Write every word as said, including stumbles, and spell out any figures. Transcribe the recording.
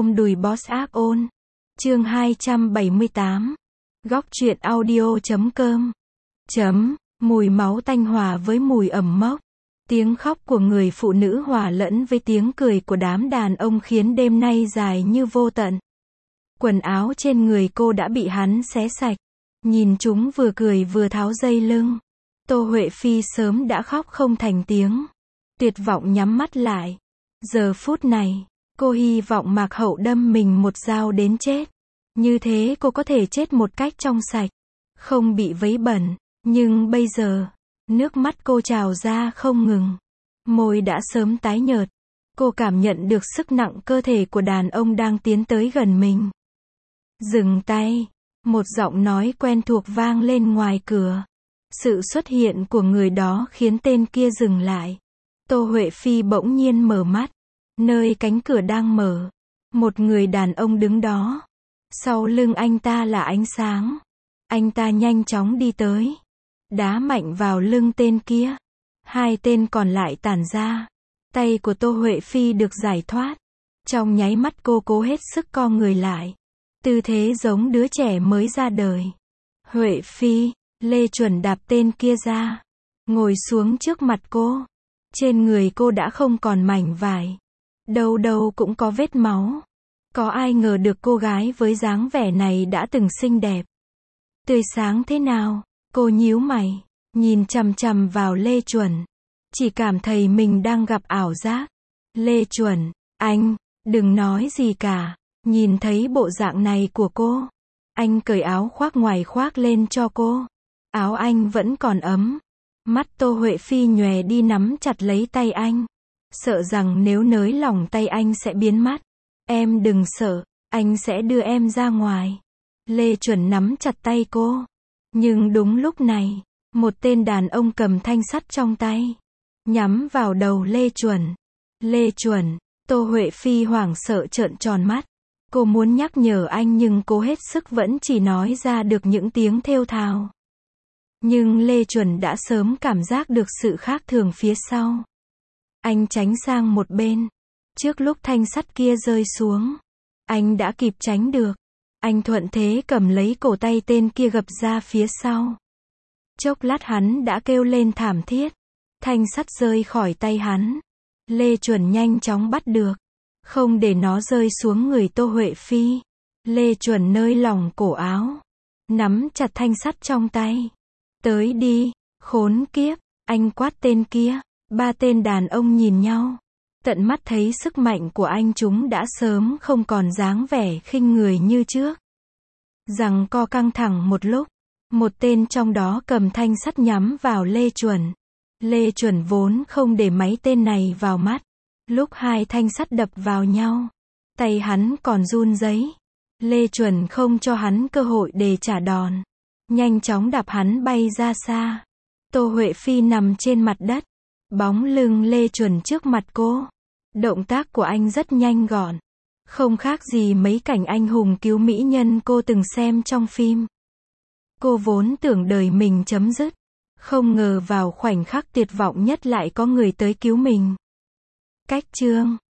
ôm đùi boss ác ôn. Chương hai trăm bảy mươi tám. Góc truyện audio chấm com. Chấm, mùi máu tanh hòa với mùi ẩm mốc. Tiếng khóc của người phụ nữ hòa lẫn với tiếng cười của đám đàn ông khiến đêm nay dài như vô tận. Quần áo trên người cô đã bị hắn xé sạch. Nhìn chúng vừa cười vừa tháo dây lưng. Tô Huệ Phi sớm đã khóc không thành tiếng. Tuyệt vọng nhắm mắt lại. Giờ phút này, cô hy vọng Mạc Hậu đâm mình một dao đến chết. Như thế cô có thể chết một cách trong sạch, không bị vấy bẩn. Nhưng bây giờ, nước mắt cô trào ra không ngừng. Môi đã sớm tái nhợt. Cô cảm nhận được sức nặng cơ thể của đàn ông đang tiến tới gần mình. Dừng tay. Một giọng nói quen thuộc vang lên ngoài cửa. Sự xuất hiện của người đó khiến tên kia dừng lại. Tô Huệ Phi bỗng nhiên mở mắt. Nơi cánh cửa đang mở, một người đàn ông đứng đó. Sau lưng anh ta là ánh sáng. Anh ta nhanh chóng đi tới, đá mạnh vào lưng tên kia. Hai tên còn lại tản ra. Tay của Tô Huệ Phi được giải thoát. Trong nháy mắt cô cố hết sức co người lại. Tư thế giống đứa trẻ mới ra đời. Huệ Phi, Lê Chuẩn đạp tên kia ra, ngồi xuống trước mặt cô. Trên người cô đã không còn mảnh vải. Đâu đâu cũng có vết máu. Có ai ngờ được cô gái với dáng vẻ này đã từng xinh đẹp, tươi sáng thế nào? Cô nhíu mày, nhìn chằm chằm vào Lê Chuẩn. Chỉ cảm thấy mình đang gặp ảo giác. Lê Chuẩn, anh, đừng nói gì cả. Nhìn thấy bộ dạng này của cô, anh cởi áo khoác ngoài khoác lên cho cô. Áo anh vẫn còn ấm. Mắt Tô Huệ Phi nhòe đi nắm chặt lấy tay anh. Sợ rằng nếu nới lỏng tay anh sẽ biến mất. Em đừng sợ, anh sẽ đưa em ra ngoài. Lê Chuẩn nắm chặt tay cô. Nhưng đúng lúc này, một tên đàn ông cầm thanh sắt trong tay, nhắm vào đầu Lê Chuẩn. Lê Chuẩn, Tô Huệ Phi hoảng sợ trợn tròn mắt. Cô muốn nhắc nhở anh nhưng cố hết sức vẫn chỉ nói ra được những tiếng thều thào. Nhưng Lê Chuẩn đã sớm cảm giác được sự khác thường phía sau. Anh tránh sang một bên. Trước lúc thanh sắt kia rơi xuống, anh đã kịp tránh được. Anh thuận thế cầm lấy cổ tay tên kia gập ra phía sau. Chốc lát hắn đã kêu lên thảm thiết. Thanh sắt rơi khỏi tay hắn. Lê Chuẩn nhanh chóng bắt được, không để nó rơi xuống người Tô Huệ Phi. Lê Chuẩn nơi lòng cổ áo, nắm chặt thanh sắt trong tay. Tới đi, khốn kiếp, anh quát tên kia. Ba tên đàn ông nhìn nhau. Tận mắt thấy sức mạnh của anh chúng đã sớm không còn dáng vẻ khinh người như trước. Giằng co căng thẳng một lúc. Một tên trong đó cầm thanh sắt nhắm vào Lê Chuẩn. Lê Chuẩn vốn không để mấy tên này vào mắt. Lúc hai thanh sắt đập vào nhau, tay hắn còn run rẩy. Lê Chuẩn không cho hắn cơ hội để trả đòn. Nhanh chóng đạp hắn bay ra xa. Tô Huệ Phi nằm trên mặt đất. Bóng lưng Lê Chuẩn trước mặt cô. Động tác của anh rất nhanh gọn. Không khác gì mấy cảnh anh hùng cứu mỹ nhân cô từng xem trong phim. Cô vốn tưởng đời mình chấm dứt. Không ngờ vào khoảnh khắc tuyệt vọng nhất lại có người tới cứu mình. Cách chương